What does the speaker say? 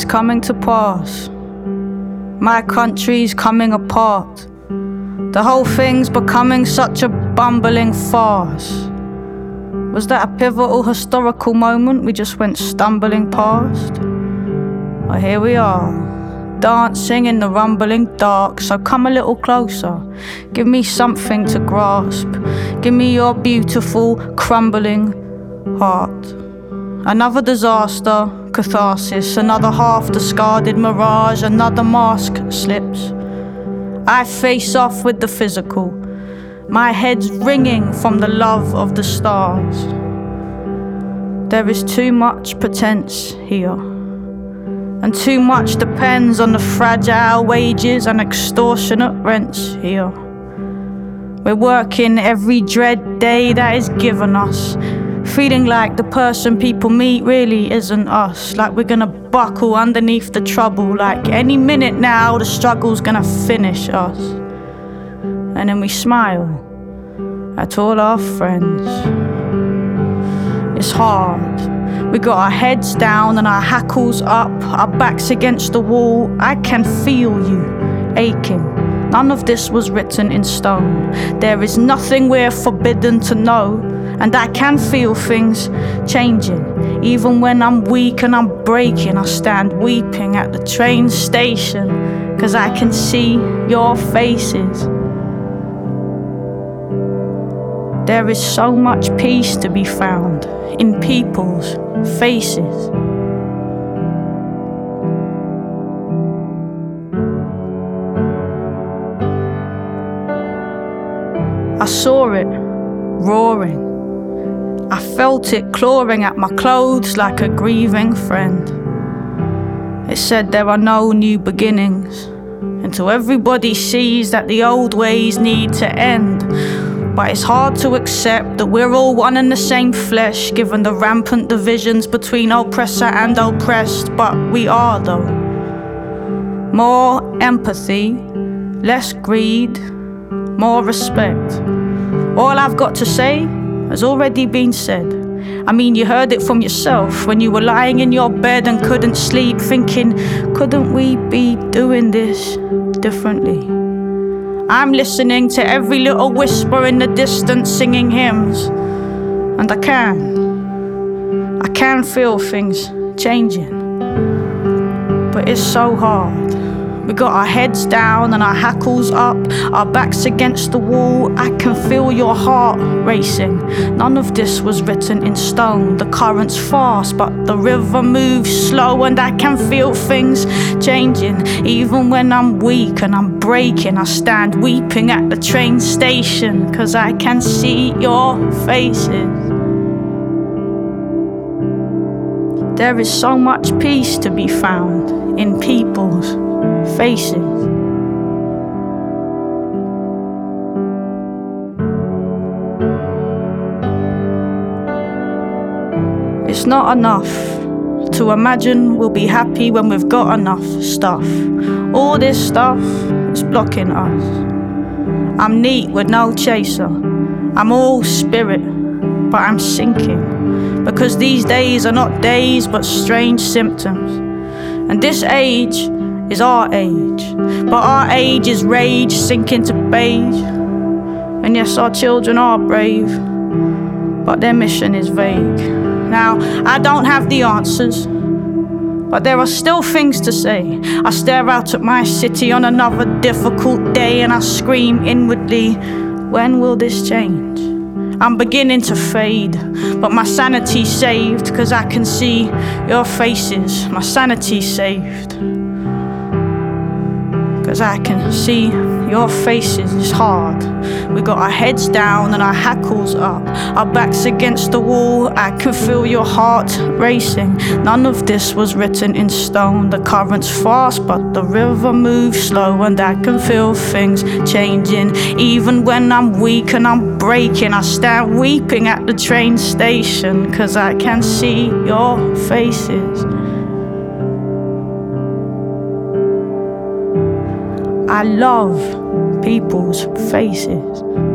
it's coming to pass. My country's coming apart. The whole thing's becoming such a bumbling farce. Was that a pivotal historical moment we just went stumbling past? Well, here we are, dancing in the rumbling dark. So come a little closer, give me something to grasp. Give me your beautiful, crumbling heart. Another disaster, catharsis, another half-discarded mirage, another mask slips. I face off with the physical, my head's ringing from the love of the stars. There is too much pretense here, and too much depends on the fragile wages and extortionate rents here. We're working every dread day that is given us, feeling like the person people meet really isn't us, like we're gonna buckle underneath the trouble, like any minute now the struggle's gonna finish us. And then we smile at all our friends. It's hard. We got our heads down and our hackles up, our backs against the wall. I can feel you aching. None of this was written in stone. There is nothing we're forbidden to know, and I can feel things changing. Even when I'm weak and I'm breaking, I stand weeping at the train station, 'cause I can see your faces. There is so much peace to be found in people's faces. I saw it roaring. I felt it clawing at my clothes like a grieving friend. It said there are no new beginnings until everybody sees that the old ways need to end. But it's hard to accept that we're all one and the same flesh, given the rampant divisions between oppressor and oppressed. But we are, though. More empathy, less greed, more respect. All I've got to say has already been said. I mean, you heard it from yourself when you were lying in your bed and couldn't sleep, thinking, couldn't we be doing this differently? I'm listening to every little whisper in the distance singing hymns, and I can feel things changing, but it's so hard. We got our heads down and our hackles up, our backs against the wall. I can feel your heart racing. None of this was written in stone. The current's fast, but the river moves slow, and I can feel things changing. Even when I'm weak and I'm breaking, I stand weeping at the train station, 'cause I can see your faces. There is so much peace to be found in people's faces. It's not enough to imagine we'll be happy when we've got enough stuff. All this stuff is blocking us. I'm neat with no chaser. I'm all spirit, but I'm sinking, because these days are not days but strange symptoms. And this age is our age, but our age is rage sinking to beige. And yes, our children are brave, but their mission is vague. Now, I don't have the answers, but there are still things to say. I stare out at my city on another difficult day, and I scream inwardly, when will this change? I'm beginning to fade, but my sanity's saved, 'cause I can see your faces. My sanity's saved, 'cause I can see your faces. It's hard. We got our heads down and our hackles up, our backs against the wall. I can feel your heart racing. None of this was written in stone. The current's fast, but the river moves slow, and I can feel things changing. Even when I'm weak and I'm breaking, I stand weeping at the train station, 'cause I can see your faces. I love people's faces.